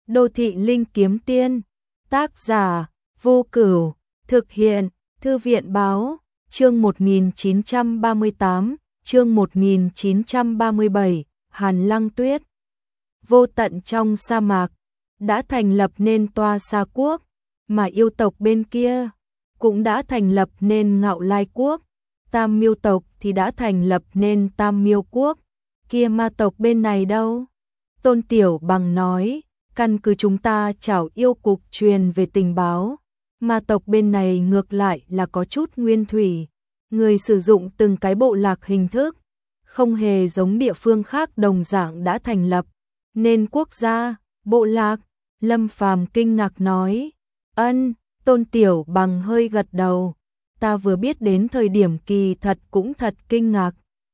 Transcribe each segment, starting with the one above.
Đô thị linh kiếm tiên, tác giả, Vô Cửu, thực hiện, Thư viện báo, chương 1938, chương 1937, Hàn Lăng Tuyết. Vô tận trong sa mạc, đã thành lập nên Toa Sa Quốc, mà yêu tộc bên kia cũng đã thành lập nên Ngạo Lai Quốc, Tam Miêu tộc thì đã thành lập nên Tam Miêu Quốc, kia ma tộc bên này đâu? Tôn Tiểu Bằng nói, căn cứ chúng ta chảo yêu cục truyền về tình báo, ma tộc bên này ngược lại là có chút nguyên thủy, người sử dụng từng cái bộ lạc hình thức, không hề giống địa phương khác đồng dạng đã thành lập, nên quốc gia, bộ lạc. Lâm Phàm kinh ngạc nói, ân, Tôn Tiểu Bằng hơi gật đầu, ta vừa biết đến thời điểm kỳ thật cũng thật kinh ngạc.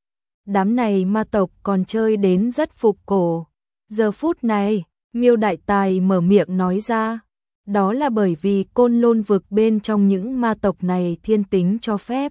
Đám này ma tộc còn chơi đến rất phục cổ. Giờ phút này, Miêu Đại Tài mở miệng nói ra, đó là bởi vì Côn Lôn vực bên trong những ma tộc này thiên tính cho phép.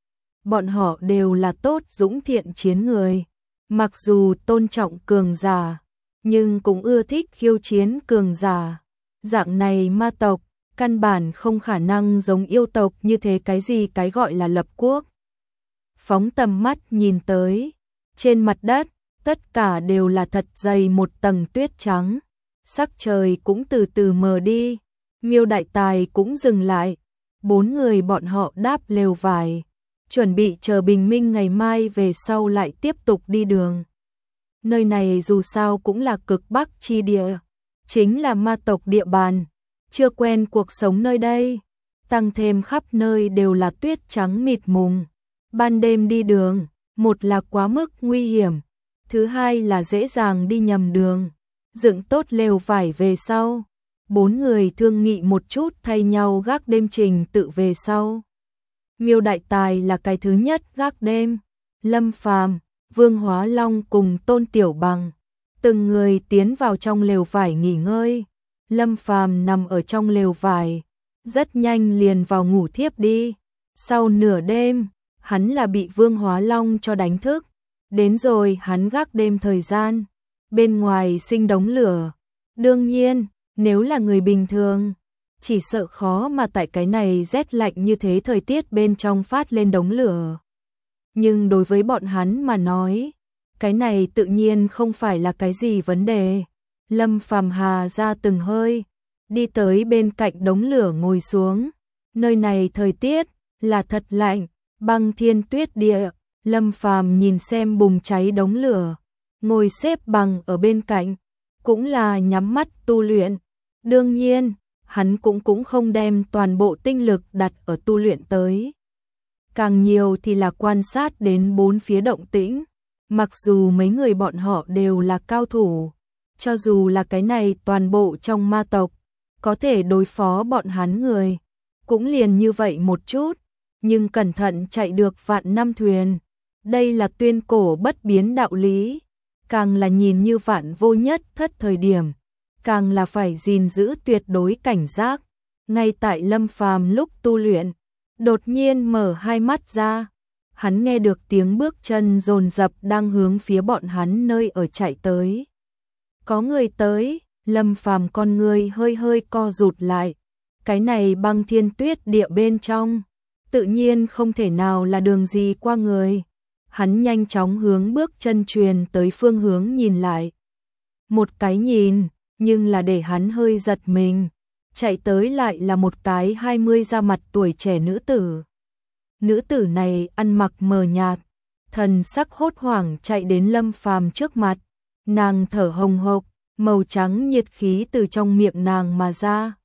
Bọn họ đều là tốt dũng thiện chiến người, mặc dù tôn trọng cường giả, nhưng cũng ưa thích khiêu chiến cường giả. Dạng này ma tộc, căn bản không khả năng giống yêu tộc như thế cái gọi là lập quốc. Phóng tầm mắt nhìn tới, trên mặt đất, tất cả đều là thật dày một tầng tuyết trắng, sắc trời cũng từ từ mờ đi, Miêu Đại Tài cũng dừng lại, 4 người bọn họ đáp lều vải, chuẩn bị chờ bình minh ngày mai về sau lại tiếp tục đi đường. Nơi này dù sao cũng là cực bắc chi địa, chính là ma tộc địa bàn, chưa quen cuộc sống nơi đây, tăng thêm khắp nơi đều là tuyết trắng mịt mùng. Ban đêm đi đường, một là quá mức nguy hiểm, thứ hai là dễ dàng đi nhầm đường. Dựng tốt lều vải về sau, 4 người thương nghị một chút thay nhau gác đêm trình tự về sau. Miêu Đại Tài là cái thứ nhất gác đêm, Lâm Phàm, Vương Hóa Long cùng Tôn Tiểu Bằng, từng người tiến vào trong lều vải nghỉ ngơi. Lâm Phàm nằm ở trong lều vải, rất nhanh liền vào ngủ thiếp đi. Sau nửa đêm, hắn là bị Vương Hóa Long cho đánh thức, đến rồi hắn gác đêm thời gian, bên ngoài sinh đống lửa. Đương nhiên, nếu là người bình thường, chỉ sợ khó mà tại cái này rét lạnh như thế thời tiết bên trong phát lên đống lửa. Nhưng đối với bọn hắn mà nói, cái này tự nhiên không phải là cái gì vấn đề. Lâm Phàm hà ra từng hơi, đi tới bên cạnh đống lửa ngồi xuống. Nơi này thời tiết là thật lạnh, băng thiên tuyết địa. Lâm Phàm nhìn xem bùng cháy đống lửa, ngồi xếp bằng ở bên cạnh, cũng là nhắm mắt tu luyện. Đương nhiên, hắn cũng không đem toàn bộ tinh lực đặt ở tu luyện tới. Càng nhiều thì là quan sát đến bốn phía động tĩnh. Mặc dù mấy người bọn họ đều là cao thủ, cho dù là cái này toàn bộ trong ma tộc, có thể đối phó bọn hắn người, cũng liền như vậy một chút, nhưng cẩn thận chạy được vạn năm thuyền. Đây là tuyên cổ bất biến đạo lý, càng là nhìn như vạn vô nhất thất thời điểm, càng là phải gìn giữ tuyệt đối cảnh giác. Ngay tại Lâm Phàm lúc tu luyện, đột nhiên mở hai mắt ra, hắn nghe được tiếng bước chân dồn dập đang hướng phía bọn hắn nơi ở chạy tới. Có người tới, Lâm Phàm con người hơi co rụt lại, cái này băng thiên tuyết địa bên trong, tự nhiên không thể nào là đường gì qua người. Hắn nhanh chóng hướng bước chân truyền tới phương hướng nhìn lại. Một cái nhìn, nhưng là để hắn hơi giật mình, chạy tới lại là một cái 20 ra mặt tuổi trẻ nữ tử. Nữ tử này ăn mặc mờ nhạt, thần sắc hốt hoảng chạy đến Lâm Phàm trước mặt, nàng thở hồng hộc, màu trắng nhiệt khí từ trong miệng nàng mà ra.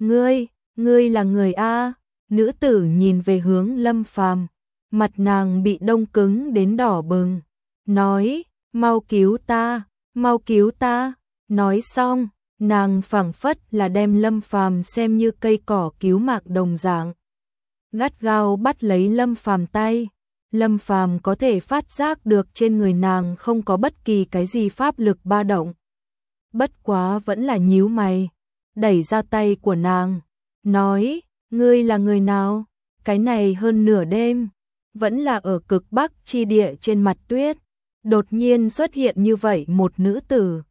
Ngươi là người A? Nữ tử nhìn về hướng Lâm Phàm, mặt nàng bị đông cứng đến đỏ bừng, nói, mau cứu ta, mau cứu ta. Nói xong, nàng phảng phất là đem Lâm Phàm xem như cây cỏ cứu mạng đồng dạng, gắt gao bắt lấy Lâm Phàm tay. Lâm Phàm có thể phát giác được trên người nàng không có bất kỳ cái gì pháp lực ba động. Bất quá vẫn là nhíu mày, đẩy ra tay của nàng, nói, ngươi là người nào? Cái này hơn nửa đêm, vẫn là ở cực bắc chi địa trên mặt tuyết, đột nhiên xuất hiện như vậy một nữ tử,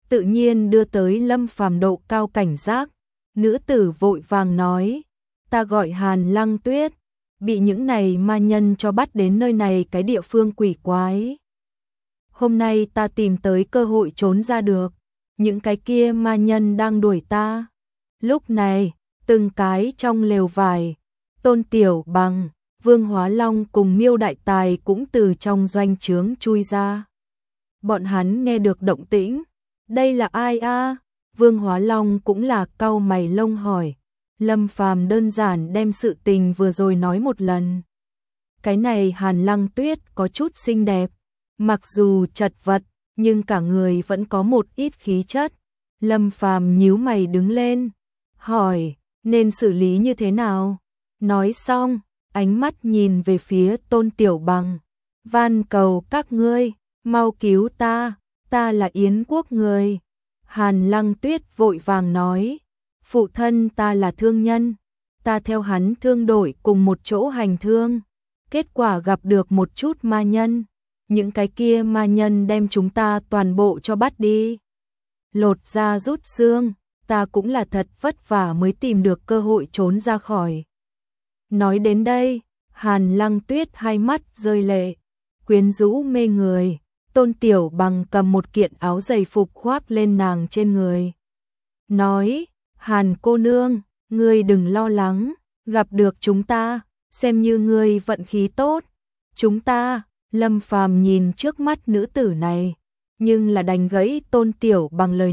tự nhiên đưa tới Lâm Phàm độ cao cảnh giác. Nữ tử vội vàng nói, ta gọi Hàn Lăng Tuyết, bị những này ma nhân cho bắt đến nơi này cái địa phương quỷ quái. Hôm nay ta tìm tới cơ hội trốn ra được, những cái kia ma nhân đang đuổi ta. Lúc này, từng cái trong lều vải, Tôn Tiểu Bằng, Vương Hóa Long cùng Miêu Đại Tài cũng từ trong doanh trướng chui ra. Bọn hắn nghe được động tĩnh, đây là ai a? Vương Hóa Long cũng là cau mày lông hỏi. Lâm Phàm đơn giản đem sự tình vừa rồi nói một lần. Cái này Hàn Lăng Tuyết có chút xinh đẹp, mặc dù chật vật, nhưng cả người vẫn có một ít khí chất. Lâm Phàm nhíu mày đứng lên, hỏi, nên xử lý như thế nào? Nói xong, ánh mắt nhìn về phía Tôn Tiểu Bằng, van cầu các ngươi, mau cứu ta là Yến quốc người. Hàn Lăng Tuyết vội vàng nói, phụ thân ta là thương nhân, ta theo hắn thương đổi cùng một chỗ hành thương, kết quả gặp được một chút ma nhân, những cái kia ma nhân đem chúng ta toàn bộ cho bắt đi. Lột da rút xương, ta cũng là thật vất vả mới tìm được cơ hội trốn ra khỏi. Nói đến đây, Hàn Lăng Tuyết hai mắt rơi lệ, quyến rũ mê người. Tôn Tiểu Bằng cầm một kiện áo giày phục khoác lên nàng trên người. Nói, Hàn cô nương, ngươi đừng lo lắng, gặp được chúng ta, xem như ngươi vận khí tốt. Chúng ta, Lâm Phàm nhìn trước mắt nữ tử này, nhưng là đánh gãy Tôn Tiểu Bằng lời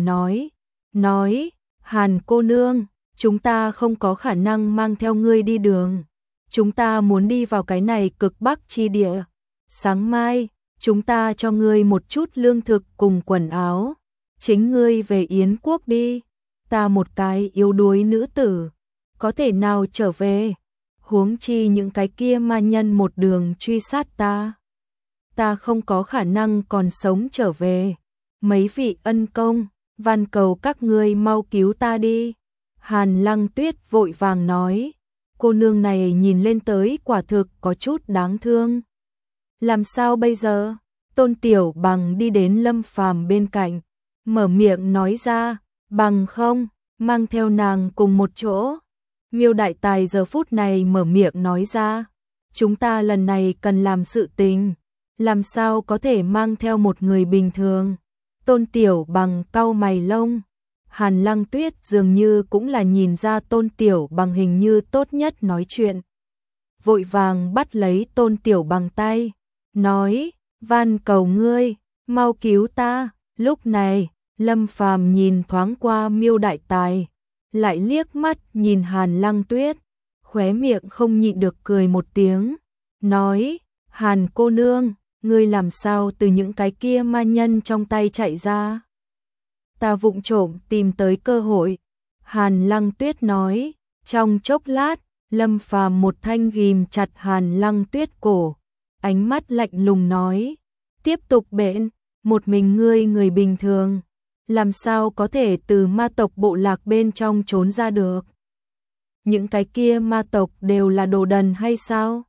nói, Hàn cô nương, chúng ta không có khả năng mang theo ngươi đi đường. Chúng ta muốn đi vào cái này cực bắc chi địa. Sáng mai, chúng ta cho ngươi một chút lương thực cùng quần áo, chính ngươi về Yến quốc đi. Ta một cái yếu đuối nữ tử, có thể nào trở về? Huống chi những cái kia ma nhân một đường truy sát ta. Ta không có khả năng còn sống trở về. Mấy vị ân công, van cầu các ngươi mau cứu ta đi. Hàn Lăng Tuyết vội vàng nói, cô nương này nhìn lên tới quả thực có chút đáng thương. Làm sao bây giờ? Tôn Tiểu Bằng đi đến Lâm Phàm bên cạnh, mở miệng nói ra, bằng không, mang theo nàng cùng một chỗ. Miêu Đại Tài giờ phút này mở miệng nói ra, chúng ta lần này cần làm sự tình, làm sao có thể mang theo một người bình thường. Tôn Tiểu Bằng cau mày lông, Hàn Lăng Tuyết dường như cũng là nhìn ra Tôn Tiểu Bằng hình như tốt nhất nói chuyện. Vội vàng bắt lấy Tôn Tiểu Bằng tay, nói, van cầu ngươi, mau cứu ta. Lúc này, Lâm Phàm nhìn thoáng qua Miêu Đại Tài, lại liếc mắt nhìn Hàn Lăng Tuyết, khóe miệng không nhịn được cười một tiếng, nói, Hàn cô nương, ngươi làm sao từ những cái kia ma nhân trong tay chạy ra? Ta vụng trộm tìm tới cơ hội. Hàn Lăng Tuyết nói, trong chốc lát, Lâm Phàm một thanh ghim chặt Hàn Lăng Tuyết cổ, ánh mắt lạnh lùng nói, tiếp tục bện, một mình ngươi người bình thường, làm sao có thể từ ma tộc bộ lạc bên trong trốn ra được? Những cái kia ma tộc đều là đồ đần hay sao?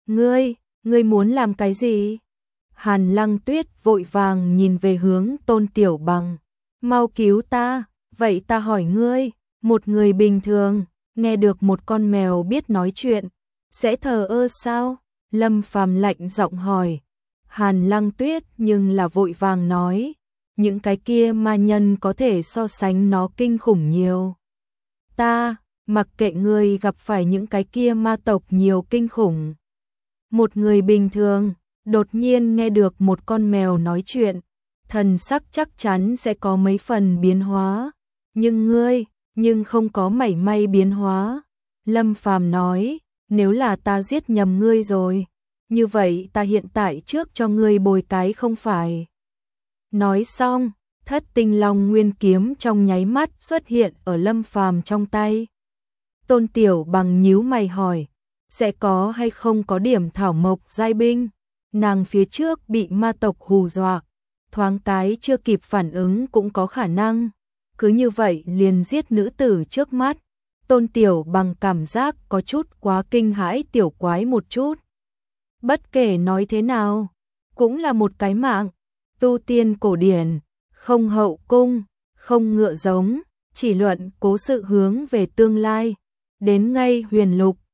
Ngươi muốn làm cái gì? Hàn Lăng Tuyết vội vàng nhìn về hướng Tôn Tiểu Bằng, mau cứu ta. Vậy ta hỏi ngươi, một người bình thường, nghe được một con mèo biết nói chuyện, sẽ thờ ơ sao? Lâm Phàm lạnh giọng hỏi. Hàn Lăng Tuyết nhưng là vội vàng nói, những cái kia ma nhân có thể so sánh nó kinh khủng nhiều. Ta, mặc kệ ngươi gặp phải những cái kia ma tộc nhiều kinh khủng. Một người bình thường, đột nhiên nghe được một con mèo nói chuyện, thần sắc chắc chắn sẽ có mấy phần biến hóa. Nhưng không có mảy may biến hóa. Lâm Phàm nói, nếu là ta giết nhầm ngươi rồi, như vậy ta hiện tại trước cho ngươi bồi cái không phải. Nói xong, Thất Tinh Long Nguyên kiếm trong nháy mắt xuất hiện ở Lâm Phàm trong tay. Tôn Tiểu Bằng nhíu mày hỏi, sẽ có hay không có điểm thảo mộc giai binh? Nàng phía trước bị ma tộc hù dọa, thoáng cái chưa kịp phản ứng cũng có khả năng. Cứ như vậy liền giết nữ tử trước mắt. Tôn Tiểu Bằng cảm giác có chút quá kinh hãi tiểu quái một chút. Bất kể nói thế nào, cũng là một cái mạng. Tu tiên cổ điển, không hậu cung, không ngựa giống, chỉ luận cố sự hướng về tương lai. Đến ngay Huyền Lục,